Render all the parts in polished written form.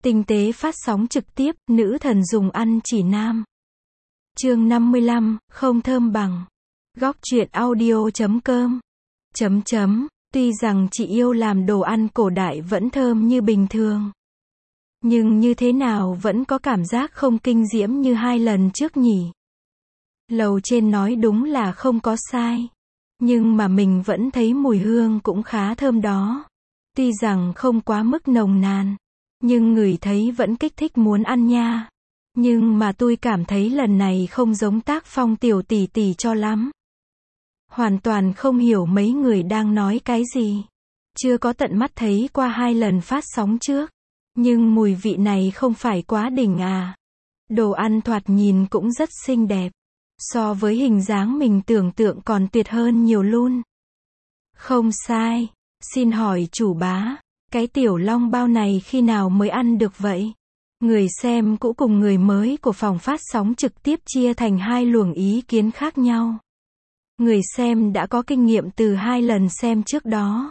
Tinh tế phát sóng trực tiếp, nữ thần dùng ăn chỉ nam. Chương 55, không thơm bằng. Góc truyện audio.com. Tuy rằng chị yêu làm đồ ăn cổ đại vẫn thơm như bình thường, nhưng như thế nào vẫn có cảm giác không kinh diễm như 2 lần trước nhỉ. Lầu trên nói đúng là không có sai, nhưng mà mình vẫn thấy mùi hương cũng khá thơm đó. Tuy rằng không quá mức nồng nàn, nhưng ngửi thấy vẫn kích thích muốn ăn nha. Nhưng mà tôi cảm thấy lần này không giống tác phong tiểu tỷ tỷ cho lắm. Hoàn toàn không hiểu mấy người đang nói cái gì. Chưa có tận mắt thấy qua 2 lần phát sóng trước, nhưng mùi vị này không phải quá đỉnh à. Đồ ăn thoạt nhìn cũng rất xinh đẹp, so với hình dáng mình tưởng tượng còn tuyệt hơn nhiều luôn. Không sai. Xin hỏi chủ bá, cái tiểu long bao này khi nào mới ăn được vậy? Người xem cũ cùng người mới của phòng phát sóng trực tiếp chia thành 2 luồng ý kiến khác nhau. Người xem đã có kinh nghiệm từ 2 lần xem trước đó.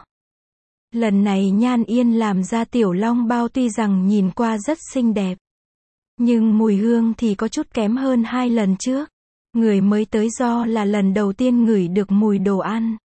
Lần này Nhan Yên làm ra tiểu long bao tuy rằng nhìn qua rất xinh đẹp, nhưng mùi hương thì có chút kém hơn 2 lần trước. Người mới tới do là lần đầu tiên ngửi được mùi đồ ăn,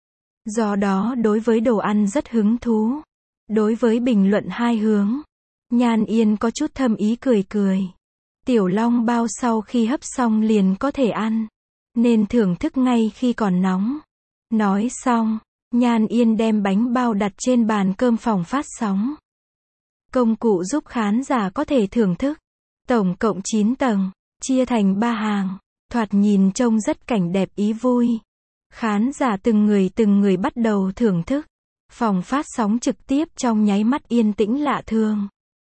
do đó đối với đồ ăn rất hứng thú. Đối với bình luận 2 hướng, Nhan Yên có chút thâm ý cười cười. Tiểu long bao sau khi hấp xong liền có thể ăn, nên thưởng thức ngay khi còn nóng. Nói xong, Nhan Yên đem bánh bao đặt trên bàn cơm phòng phát sóng. Công cụ giúp khán giả có thể thưởng thức. Tổng cộng 9 tầng, chia thành 3 hàng, thoạt nhìn trông rất cảnh đẹp ý vui. Khán giả từng người bắt đầu thưởng thức. Phòng phát sóng trực tiếp trong nháy mắt yên tĩnh lạ thường.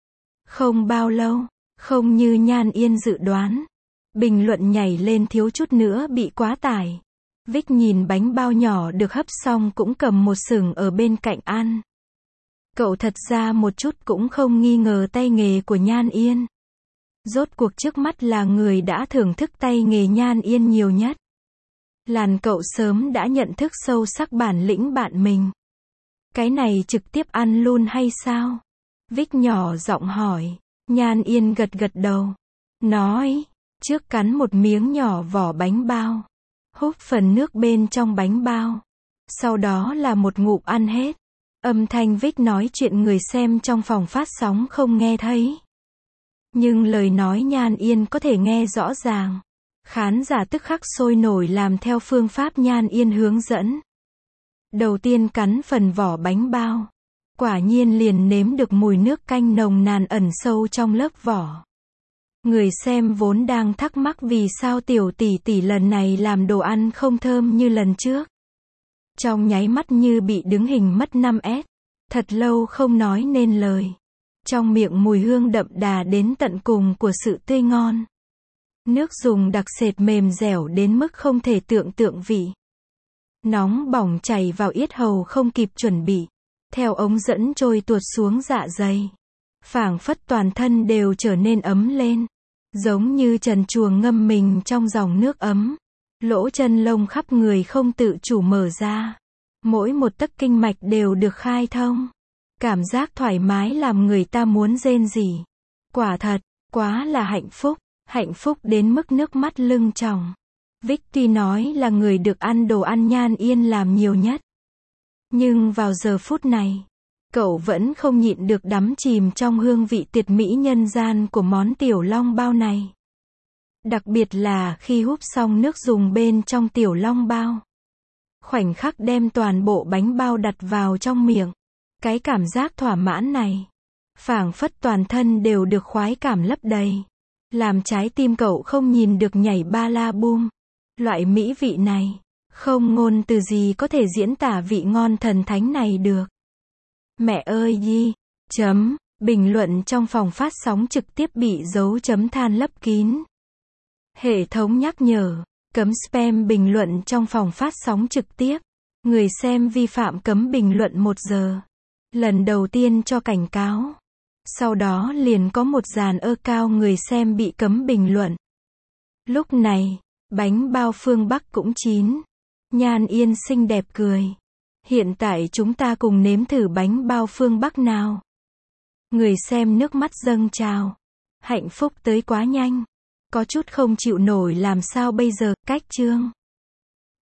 Không bao lâu, không như Nhan Yên dự đoán, bình luận nhảy lên thiếu chút nữa bị quá tải. Vic nhìn bánh bao nhỏ được hấp xong cũng cầm một sừng ở bên cạnh ăn. Cậu thật ra một chút cũng không nghi ngờ tay nghề của Nhan Yên. Rốt cuộc trước mắt là người đã thưởng thức tay nghề Nhan Yên nhiều nhất. Làn cậu sớm đã nhận thức sâu sắc bản lĩnh bạn mình. Cái này trực tiếp ăn luôn hay sao? Vic nhỏ giọng hỏi. Nhan Yên gật gật đầu, nói, trước cắn một miếng nhỏ vỏ bánh bao, húp phần nước bên trong bánh bao, sau đó là một ngụm ăn hết. Âm thanh Vic nói chuyện người xem trong phòng phát sóng không nghe thấy, nhưng lời nói Nhan Yên có thể nghe rõ ràng. Khán giả tức khắc sôi nổi làm theo phương pháp Nhan Yên hướng dẫn. Đầu tiên cắn phần vỏ bánh bao, quả nhiên liền nếm được mùi nước canh nồng nàn ẩn sâu trong lớp vỏ. Người xem vốn đang thắc mắc vì sao tiểu tỷ tỷ lần này làm đồ ăn không thơm như lần trước. Trong nháy mắt như bị đứng hình mất 5S. Thật lâu không nói nên lời. Trong miệng mùi hương đậm đà đến tận cùng của sự tươi ngon. Nước dùng đặc sệt mềm dẻo đến mức không thể tưởng tượng vị. Nóng bỏng chảy vào yết hầu không kịp chuẩn bị, theo ống dẫn trôi tuột xuống dạ dày. Phảng phất toàn thân đều trở nên ấm lên, giống như trần truồng ngâm mình trong dòng nước ấm. Lỗ chân lông khắp người không tự chủ mở ra, mỗi một tấc kinh mạch đều được khai thông. Cảm giác thoải mái làm người ta muốn rên rỉ. Quả thật, quá là hạnh phúc đến mức nước mắt lưng tròng. Vic tuy nói là người được ăn đồ ăn Nhan Yên làm nhiều nhất, nhưng vào giờ phút này, cậu vẫn không nhịn được đắm chìm trong hương vị tuyệt mỹ nhân gian của món tiểu long bao này. Đặc biệt là khi húp xong nước dùng bên trong tiểu long bao. Khoảnh khắc đem toàn bộ bánh bao đặt vào trong miệng. Cái cảm giác thỏa mãn này, phảng phất toàn thân đều được khoái cảm lấp đầy, làm trái tim cậu không nhìn được nhảy ba la bum. Loại mỹ vị này, không ngôn từ gì có thể diễn tả vị ngon thần thánh này được. Mẹ ơi gì, bình luận trong phòng phát sóng trực tiếp bị dấu chấm than lấp kín. Hệ thống nhắc nhở, cấm spam bình luận trong phòng phát sóng trực tiếp. Người xem vi phạm cấm bình luận 1 giờ. Lần đầu tiên cho cảnh cáo. Sau đó liền có một dàn cao người xem bị cấm bình luận. Lúc này, bánh bao phương Bắc cũng chín. Nhan Yên xinh đẹp cười. Hiện tại chúng ta cùng nếm thử bánh bao phương Bắc nào. Người xem nước mắt dâng trào. Hạnh phúc tới quá nhanh. Có chút không chịu nổi làm sao bây giờ, cách chương.